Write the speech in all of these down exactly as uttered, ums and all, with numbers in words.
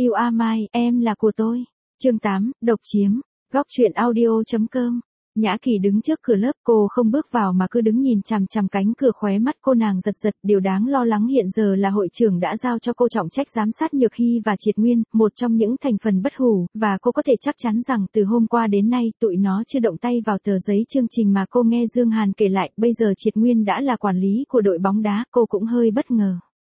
You are mine, em là của tôi. Chương tám, độc chiếm. Góc truyện audio chấm com. Nhã Kỳ đứng trước cửa lớp, cô không bước vào mà cứ đứng nhìn chằm chằm cánh cửa, khóe mắt cô nàng giật giật. Điều đáng lo lắng hiện giờ là hội trưởng đã giao cho cô trọng trách giám sát Nhược Hy và Triệt Nguyên, một trong những thành phần bất hủ, và cô có thể chắc chắn rằng từ hôm qua đến nay tụi nó chưa động tay vào tờ giấy chương trình mà cô nghe Dương Hàn kể lại. Bây giờ Triệt Nguyên đã là quản lý của đội bóng đá, cô cũng hơi bất ngờ.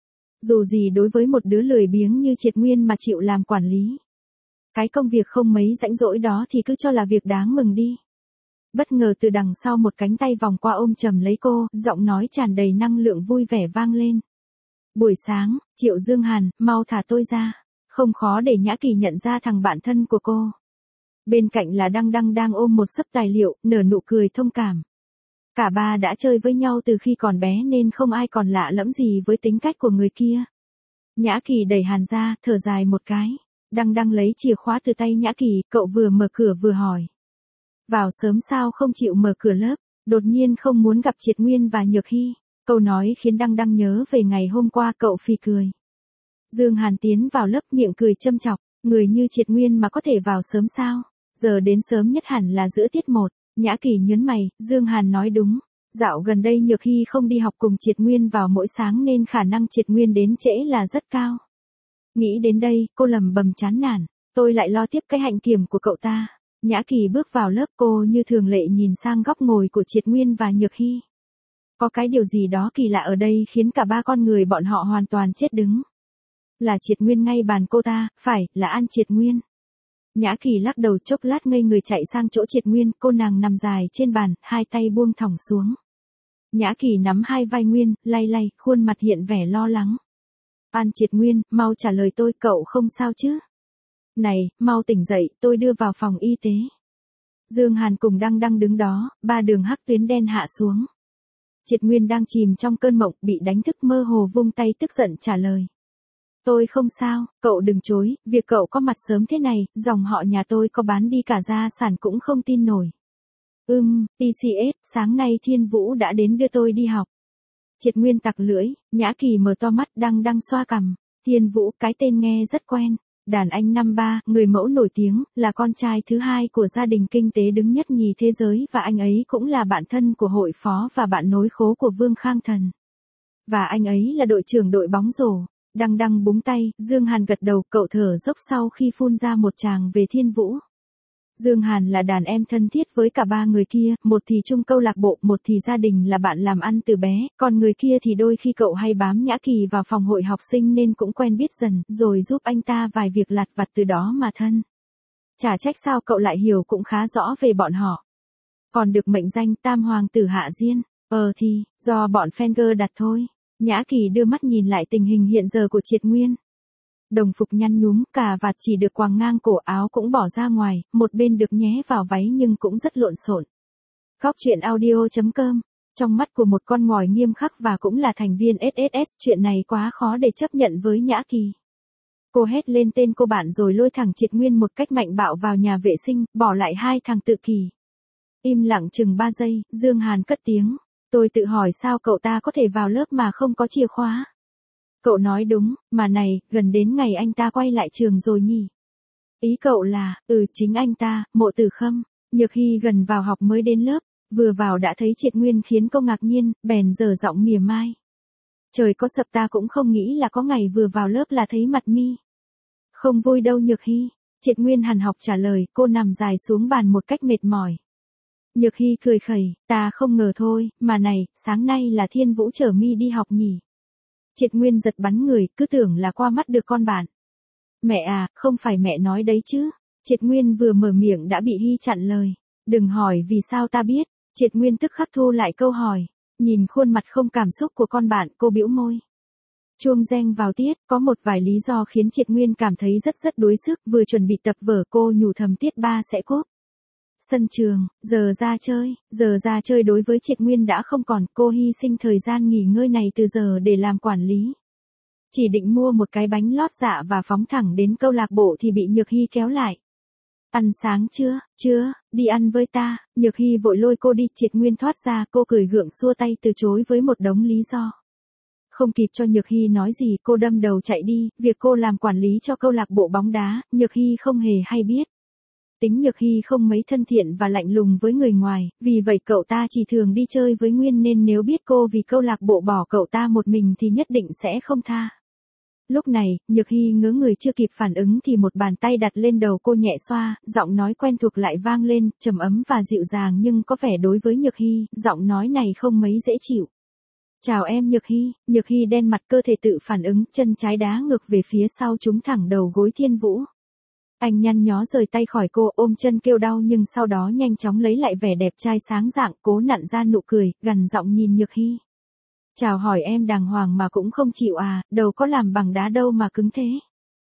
Dù gì đối với một đứa lười biếng như Triệt Nguyên mà chịu làm quản lý, cái công việc không mấy rãnh rỗi đó thì cứ cho là việc đáng mừng đi. Bất ngờ từ đằng sau một cánh tay vòng qua ôm chầm lấy cô, giọng nói tràn đầy năng lượng vui vẻ vang lên. Buổi sáng, Triệu Dương Hàn, mau thả tôi ra. Không khó để Nhã Kỳ nhận ra thằng bạn thân của cô. Bên cạnh là Đăng Đăng đang ôm một xấp tài liệu, nở nụ cười thông cảm. Cả ba đã chơi với nhau từ khi còn bé nên không ai còn lạ lẫm gì với tính cách của người kia. Nhã Kỳ đẩy Hàn ra, thở dài một cái. Đăng Đăng lấy chìa khóa từ tay Nhã Kỳ, cậu vừa mở cửa vừa hỏi. Vào sớm sao không chịu mở cửa lớp, đột nhiên không muốn gặp Triệt Nguyên và Nhược Hy. Câu nói khiến Đăng Đăng nhớ về ngày hôm qua, cậu phì cười. Dương Hàn tiến vào lớp, miệng cười châm chọc, người như Triệt Nguyên mà có thể vào sớm sao? Giờ đến sớm nhất hẳn là giữa tiết một. Nhã Kỳ nhớn mày, Dương Hàn nói đúng. Dạo gần đây Nhược Hy không đi học cùng Triệt Nguyên vào mỗi sáng nên khả năng Triệt Nguyên đến trễ là rất cao. Nghĩ đến đây, cô lầm bầm chán nản, tôi lại lo tiếp cái hạnh kiểm của cậu ta. Nhã Kỳ bước vào lớp, cô như thường lệ nhìn sang góc ngồi của Triệt Nguyên và Nhược Hy. Có cái điều gì đó kỳ lạ ở đây khiến cả ba con người bọn họ hoàn toàn chết đứng. Là Triệt Nguyên ngay bàn cô ta, phải, là An Triệt Nguyên. Nhã Kỳ lắc đầu chốc lát ngây người chạy sang chỗ Triệt Nguyên, cô nàng nằm dài trên bàn, hai tay buông thõng xuống. Nhã Kỳ nắm hai vai Nguyên, lay lay, khuôn mặt hiện vẻ lo lắng. An Triệt Nguyên, mau trả lời tôi, cậu không sao chứ? Này, mau tỉnh dậy, tôi đưa vào phòng y tế. Dương Hàn cùng Đăng Đăng đứng đó, ba đường hắc tuyến đen hạ xuống. Triệt Nguyên đang chìm trong cơn mộng, bị đánh thức mơ hồ vung tay tức giận trả lời. Tôi không sao, cậu đừng chối, việc cậu có mặt sớm thế này, dòng họ nhà tôi có bán đi cả gia sản cũng không tin nổi. Ừm, tê xê ét, sáng nay Thiên Vũ đã đến đưa tôi đi học. Triệt Nguyên tặc lưỡi, Nhã Kỳ mở to mắt, Đăng Đăng xoa cằm. Thiên Vũ, cái tên nghe rất quen. Đàn anh năm ba, người mẫu nổi tiếng, là con trai thứ hai của gia đình kinh tế đứng nhất nhì thế giới, và anh ấy cũng là bạn thân của hội phó và bạn nối khố của Vương Khang Thần. Và anh ấy là đội trưởng đội bóng rổ. Đăng Đăng búng tay, Dương Hàn gật đầu, cậu thở dốc sau khi phun ra một tràng về Thiên Vũ. Dương Hàn là đàn em thân thiết với cả ba người kia, một thì chung câu lạc bộ, một thì gia đình là bạn làm ăn từ bé, còn người kia thì đôi khi cậu hay bám Nhã Kỳ vào phòng hội học sinh nên cũng quen biết dần, rồi giúp anh ta vài việc lặt vặt từ đó mà thân. Chả trách sao cậu lại hiểu cũng khá rõ về bọn họ. Còn được mệnh danh Tam Hoàng tử Hạ Diên, ờ thì, do bọn Fenger đặt thôi. Nhã Kỳ đưa mắt nhìn lại tình hình hiện giờ của Triệt Nguyên. Đồng phục nhăn nhúm, cà vạt chỉ được quàng ngang cổ, áo cũng bỏ ra ngoài, một bên được nhé vào váy nhưng cũng rất lộn xộn. Góc truyện audio chấm com. Trong mắt của một con ngòi nghiêm khắc và cũng là thành viên ét ét ét, chuyện này quá khó để chấp nhận với Nhã Kỳ. Cô hét lên tên cô bạn rồi lôi thẳng Triệt Nguyên một cách mạnh bạo vào nhà vệ sinh, bỏ lại hai thằng tự kỷ. Im lặng chừng ba giây, Dương Hàn cất tiếng. Tôi tự hỏi sao cậu ta có thể vào lớp mà không có chìa khóa. Cậu nói đúng, mà này, gần đến ngày anh ta quay lại trường rồi nhỉ? Ý cậu là, ừ chính anh ta, Mộ Tử Khâm. Nhược Hy gần vào học mới đến lớp, vừa vào đã thấy Triệt Nguyên khiến cô ngạc nhiên, bèn dở giọng mỉa mai. Trời có sập, ta cũng không nghĩ là có ngày vừa vào lớp là thấy mặt mi. Không vui đâu Nhược Hy. Triệt Nguyên hằn học trả lời, cô nằm dài xuống bàn một cách mệt mỏi. Nhược Hy cười khẩy, ta không ngờ thôi, mà này, sáng nay là Thiên Vũ chở mi đi học nhỉ? Triệt Nguyên giật bắn người, cứ tưởng là qua mắt được con bạn. Mẹ à, không phải mẹ nói đấy chứ. Triệt Nguyên vừa mở miệng đã bị Hy chặn lời. Đừng hỏi vì sao ta biết. Triệt Nguyên tức khắc thu lại câu hỏi. Nhìn khuôn mặt không cảm xúc của con bạn, cô bĩu môi. Chuông reng vào tiết, có một vài lý do khiến Triệt Nguyên cảm thấy rất rất đuối sức, vừa chuẩn bị tập vở cô nhủ thầm tiết ba sẽ cốp. Sân trường, giờ ra chơi, giờ ra chơi đối với Triệt Nguyên đã không còn, cô hy sinh thời gian nghỉ ngơi này từ giờ để làm quản lý. Chỉ định mua một cái bánh lót dạ và phóng thẳng đến câu lạc bộ thì bị Nhược Hy kéo lại. Ăn sáng chưa, chưa, đi ăn với ta, Nhược Hy vội lôi cô đi, Triệt Nguyên thoát ra, cô cười gượng xua tay từ chối với một đống lý do. Không kịp cho Nhược Hy nói gì, cô đâm đầu chạy đi, việc cô làm quản lý cho câu lạc bộ bóng đá, Nhược Hy không hề hay biết. Tính Nhược Hy không mấy thân thiện và lạnh lùng với người ngoài, vì vậy cậu ta chỉ thường đi chơi với Nguyên nên nếu biết cô vì câu lạc bộ bỏ cậu ta một mình thì nhất định sẽ không tha. Lúc này, Nhược Hy ngớ người chưa kịp phản ứng thì một bàn tay đặt lên đầu cô nhẹ xoa, giọng nói quen thuộc lại vang lên, trầm ấm và dịu dàng nhưng có vẻ đối với Nhược Hy, giọng nói này không mấy dễ chịu. Chào em Nhược Hy, Nhược Hy đen mặt cơ thể tự phản ứng, chân trái đá ngược về phía sau trúng thẳng đầu gối Thiên Vũ. Anh nhăn nhó rời tay khỏi cô, ôm chân kêu đau nhưng sau đó nhanh chóng lấy lại vẻ đẹp trai sáng rạng, cố nặn ra nụ cười, gằn giọng nhìn Nhược Hy. Chào hỏi em đàng hoàng mà cũng không chịu à, đầu có làm bằng đá đâu mà cứng thế.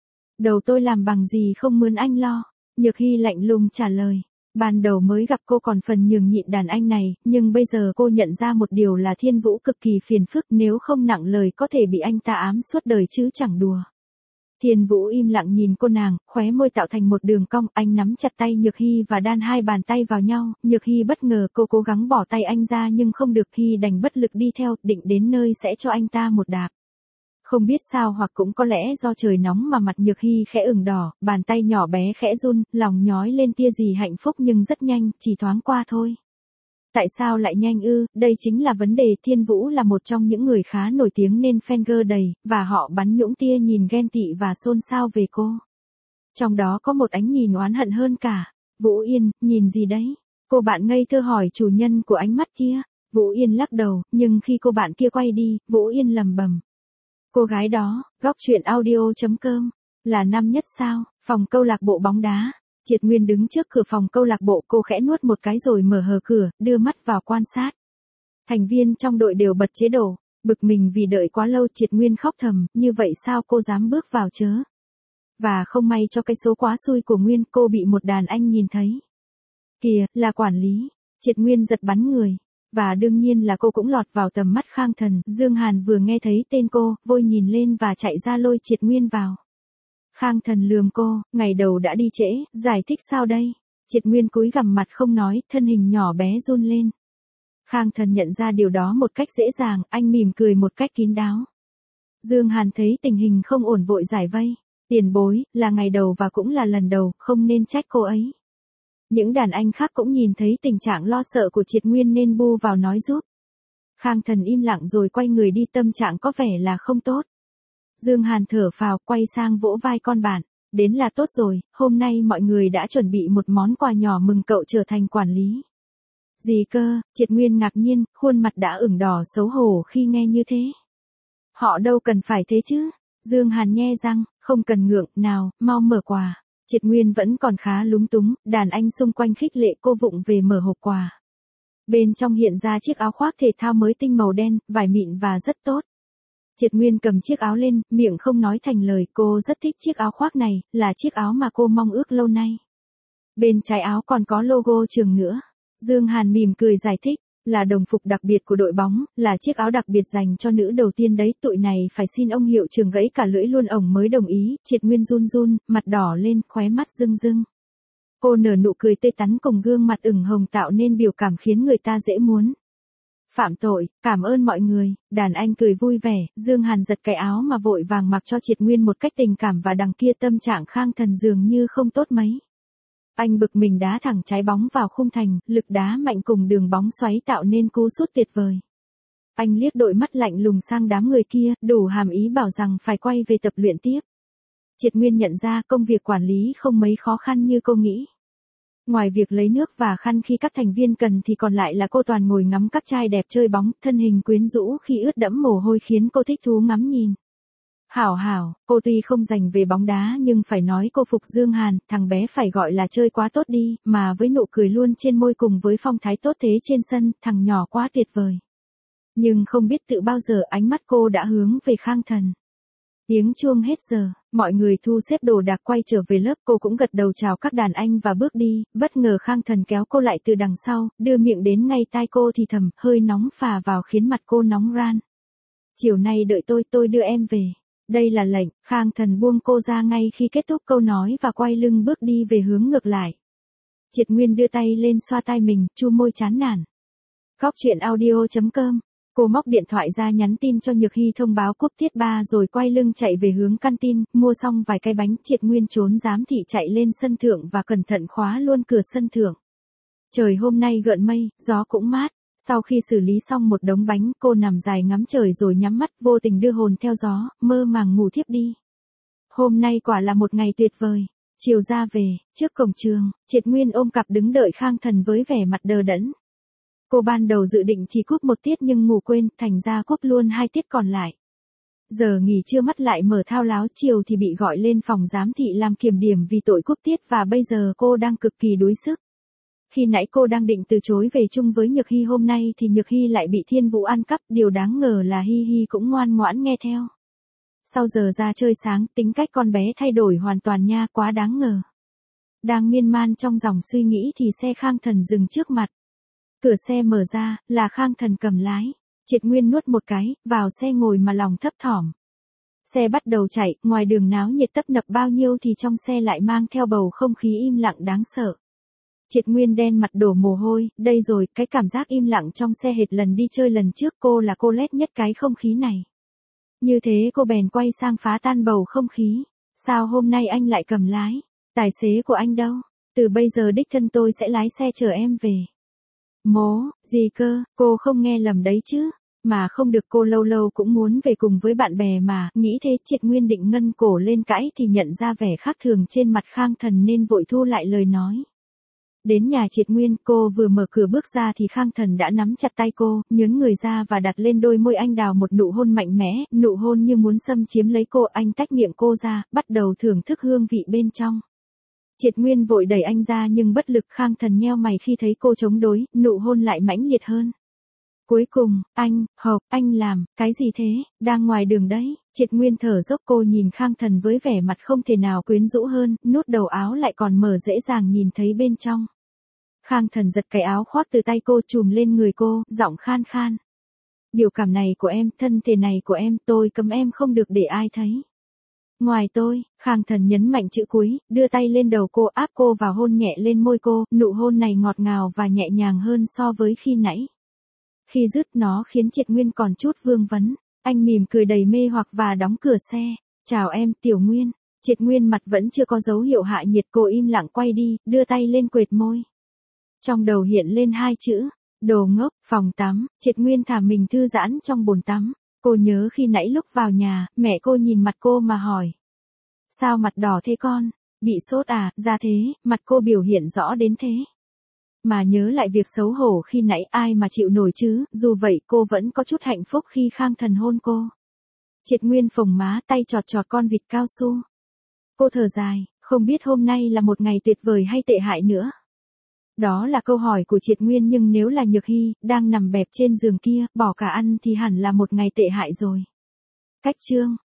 Đầu tôi làm bằng gì không mướn anh lo. Nhược Hy lạnh lùng trả lời. Ban đầu mới gặp cô còn phần nhường nhịn đàn anh này, nhưng bây giờ cô nhận ra một điều là Thiên Vũ cực kỳ phiền phức, nếu không nặng lời có thể bị anh ta ám suốt đời chứ chẳng đùa. Thiên Vũ im lặng nhìn cô nàng, khóe môi tạo thành một đường cong, anh nắm chặt tay Nhược Hy và đan hai bàn tay vào nhau, Nhược Hy bất ngờ, cô cố gắng bỏ tay anh ra nhưng không được, Hy đành bất lực đi theo, định đến nơi sẽ cho anh ta một đạp. Không biết sao hoặc cũng có lẽ do trời nóng mà mặt Nhược Hy khẽ ửng đỏ, bàn tay nhỏ bé khẽ run, lòng nhói lên tia gì hạnh phúc nhưng rất nhanh, chỉ thoáng qua thôi. Tại sao lại nhanh ư, đây chính là vấn đề. Thiên Vũ là một trong những người khá nổi tiếng nên fan đầy, và họ bắn nhũng tia nhìn ghen tị và xôn xao về cô. Trong đó có một ánh nhìn oán hận hơn cả. Vũ Yên, nhìn gì đấy? Cô bạn ngây thơ hỏi chủ nhân của ánh mắt kia. Vũ Yên lắc đầu, nhưng khi cô bạn kia quay đi, Vũ Yên lầm bầm. Cô gái đó, góc truyện audio chấm com, là năm nhất sao, phòng câu lạc bộ bóng đá. Triệt Nguyên đứng trước cửa phòng câu lạc bộ, cô khẽ nuốt một cái rồi mở hờ cửa, đưa mắt vào quan sát. Thành viên trong đội đều bật chế độ, bực mình vì đợi quá lâu. Triệt Nguyên khóc thầm, như vậy sao cô dám bước vào chớ. Và không may cho cái số quá xui của Nguyên, cô bị một đàn anh nhìn thấy. Kìa, là quản lý. Triệt Nguyên giật bắn người. Và đương nhiên là cô cũng lọt vào tầm mắt Khang Thần. Dương Hàn vừa nghe thấy tên cô, vội nhìn lên và chạy ra lôi Triệt Nguyên vào. Khang Thần lườm cô, ngày đầu đã đi trễ, giải thích sao đây? Triệt Nguyên cúi gằm mặt không nói, thân hình nhỏ bé run lên. Khang Thần nhận ra điều đó một cách dễ dàng, anh mỉm cười một cách kín đáo. Dương Hàn thấy tình hình không ổn vội giải vây. Tiền bối, là ngày đầu và cũng là lần đầu, không nên trách cô ấy. Những đàn anh khác cũng nhìn thấy tình trạng lo sợ của Triệt Nguyên nên bu vào nói giúp. Khang Thần im lặng rồi quay người đi, tâm trạng có vẻ là không tốt. Dương Hàn thở phào, quay sang vỗ vai con bạn. Đến là tốt rồi, hôm nay mọi người đã chuẩn bị một món quà nhỏ mừng cậu trở thành quản lý. Gì cơ? Triệt Nguyên ngạc nhiên, khuôn mặt đã ửng đỏ xấu hổ khi nghe như thế. Họ đâu cần phải thế chứ. Dương Hàn nhe răng, không cần ngượng, nào, mau mở quà. Triệt Nguyên vẫn còn khá lúng túng, đàn anh xung quanh khích lệ cô vụng về mở hộp quà. Bên trong hiện ra chiếc áo khoác thể thao mới tinh màu đen, vải mịn và rất tốt. Triệt Nguyên cầm chiếc áo lên, miệng không nói thành lời, cô rất thích chiếc áo khoác này, là chiếc áo mà cô mong ước lâu nay. Bên trái áo còn có logo trường nữa. Dương Hàn mỉm cười giải thích, là đồng phục đặc biệt của đội bóng, là chiếc áo đặc biệt dành cho nữ đầu tiên đấy, tụi này phải xin ông hiệu trưởng gãy cả lưỡi luôn ổng mới đồng ý. Triệt Nguyên run run, mặt đỏ lên, khóe mắt rưng rưng. Cô nở nụ cười tươi tắn cùng gương mặt ửng hồng tạo nên biểu cảm khiến người ta dễ muốn. Phạm tội, cảm ơn mọi người. Đàn anh cười vui vẻ, Dương Hàn giật cái áo mà vội vàng mặc cho Triệt Nguyên một cách tình cảm và đằng kia tâm trạng Khang Thần dường như không tốt mấy. Anh bực mình đá thẳng trái bóng vào khung thành, lực đá mạnh cùng đường bóng xoáy tạo nên cú sút tuyệt vời. Anh liếc đội mắt lạnh lùng sang đám người kia, đủ hàm ý bảo rằng phải quay về tập luyện tiếp. Triệt Nguyên nhận ra công việc quản lý không mấy khó khăn như cô nghĩ. Ngoài việc lấy nước và khăn khi các thành viên cần thì còn lại là cô toàn ngồi ngắm các trai đẹp chơi bóng, thân hình quyến rũ khi ướt đẫm mồ hôi khiến cô thích thú ngắm nhìn. Hảo hảo, cô tuy không dành về bóng đá nhưng phải nói cô phục Dương Hàn, thằng bé phải gọi là chơi quá tốt đi, mà với nụ cười luôn trên môi cùng với phong thái tốt thế trên sân, thằng nhỏ quá tuyệt vời. Nhưng không biết tự bao giờ ánh mắt cô đã hướng về Khang Thần. Tiếng chuông hết giờ, mọi người thu xếp đồ đạc quay trở về lớp, cô cũng gật đầu chào các đàn anh và bước đi, bất ngờ Khang Thần kéo cô lại từ đằng sau, đưa miệng đến ngay tai cô thì thầm, hơi nóng phả vào khiến mặt cô nóng ran. Chiều nay đợi tôi, tôi đưa em về. Đây là lệnh. Khang Thần buông cô ra ngay khi kết thúc câu nói và quay lưng bước đi về hướng ngược lại. Triệt Nguyên đưa tay lên xoa tai mình, chu môi chán nản. Góc truyện audio chấm com Cô móc điện thoại ra nhắn tin cho Nhược Hy thông báo cúp tiết ba rồi quay lưng chạy về hướng căn tin, mua xong vài cái bánh. Triệt Nguyên trốn giám thị chạy lên sân thượng và cẩn thận khóa luôn cửa sân thượng. Trời hôm nay gợn mây, gió cũng mát. Sau khi xử lý xong một đống bánh, cô nằm dài ngắm trời rồi nhắm mắt, vô tình đưa hồn theo gió, mơ màng ngủ thiếp đi. Hôm nay quả là một ngày tuyệt vời. Chiều ra về, trước cổng trường, Triệt Nguyên ôm cặp đứng đợi Khang Thần với vẻ mặt đờ đẫn. Cô ban đầu dự định chỉ cúp một tiết nhưng ngủ quên, thành ra cúp luôn hai tiết còn lại. Giờ nghỉ trưa mắt lại mở thao láo, chiều thì bị gọi lên phòng giám thị làm kiểm điểm vì tội cúp tiết và bây giờ cô đang cực kỳ đuối sức. Khi nãy cô đang định từ chối về chung với Nhược Hy, hôm nay thì Nhược Hy lại bị Thiên Vũ ăn cắp, điều đáng ngờ là Hy Hy cũng ngoan ngoãn nghe theo. Sau giờ ra chơi sáng, tính cách con bé thay đổi hoàn toàn nha, quá đáng ngờ. Đang miên man trong dòng suy nghĩ thì xe Khang Thần dừng trước mặt. Cửa xe mở ra, là Khang Thần cầm lái. Triệt Nguyên nuốt một cái, vào xe ngồi mà lòng thấp thỏm. Xe bắt đầu chạy, ngoài đường náo nhiệt tấp nập bao nhiêu thì trong xe lại mang theo bầu không khí im lặng đáng sợ. Triệt Nguyên đen mặt đổ mồ hôi, đây rồi, cái cảm giác im lặng trong xe hệt lần đi chơi lần trước, cô là cô lét nhất cái không khí này. Như thế cô bèn quay sang phá tan bầu không khí. Sao hôm nay anh lại cầm lái? Tài xế của anh đâu? Từ bây giờ đích thân tôi sẽ lái xe chở em về. Mố, gì cơ, cô không nghe lầm đấy chứ? Mà không được, cô lâu lâu cũng muốn về cùng với bạn bè mà, nghĩ thế. Triệt Nguyên định ngân cổ lên cãi thì nhận ra vẻ khác thường trên mặt Khang Thần nên vội thu lại lời nói. Đến nhà Triệt Nguyên, cô vừa mở cửa bước ra thì Khang Thần đã nắm chặt tay cô, nhớn người ra và đặt lên đôi môi anh đào một nụ hôn mạnh mẽ, nụ hôn như muốn xâm chiếm lấy cô. Anh tách miệng cô ra, bắt đầu thưởng thức hương vị bên trong. Triệt Nguyên vội đẩy anh ra nhưng bất lực. Khang Thần nheo mày khi thấy cô chống đối, nụ hôn lại mãnh liệt hơn. Cuối cùng, anh, Hộp, anh làm, cái gì thế, đang ngoài đường đấy. Triệt Nguyên thở dốc, cô nhìn Khang Thần với vẻ mặt không thể nào quyến rũ hơn, nút đầu áo lại còn mở dễ dàng nhìn thấy bên trong. Khang Thần giật cái áo khoác từ tay cô trùm lên người cô, giọng khan khan. Biểu cảm này của em, thân thể này của em, tôi cấm em không được để ai thấy. Ngoài tôi, Khang Thần nhấn mạnh chữ cuối, đưa tay lên đầu cô, áp cô vào hôn nhẹ lên môi cô, nụ hôn này ngọt ngào và nhẹ nhàng hơn so với khi nãy. Khi dứt nó khiến Triệt Nguyên còn chút vương vấn, anh mỉm cười đầy mê hoặc và đóng cửa xe. Chào em, Tiểu Nguyên. Triệt Nguyên mặt vẫn chưa có dấu hiệu hạ nhiệt, cô im lặng quay đi, đưa tay lên quệt môi. Trong đầu hiện lên hai chữ, đồ ngốc. Phòng tắm, Triệt Nguyên thả mình thư giãn trong bồn tắm. Cô nhớ khi nãy lúc vào nhà, mẹ cô nhìn mặt cô mà hỏi. Sao mặt đỏ thế con? Bị sốt à? Ra thế, mặt cô biểu hiện rõ đến thế. Mà nhớ lại việc xấu hổ khi nãy, ai mà chịu nổi chứ, dù vậy cô vẫn có chút hạnh phúc khi Khang Thần hôn cô. Triệt Nguyên phồng má, tay chọt chọt con vịt cao su. Cô thở dài, không biết hôm nay là một ngày tuyệt vời hay tệ hại nữa. Đó là câu hỏi của Triệt Nguyên, nhưng nếu là Nhược Hy, đang nằm bẹp trên giường kia, bỏ cả ăn thì hẳn là một ngày tệ hại rồi. Cách chương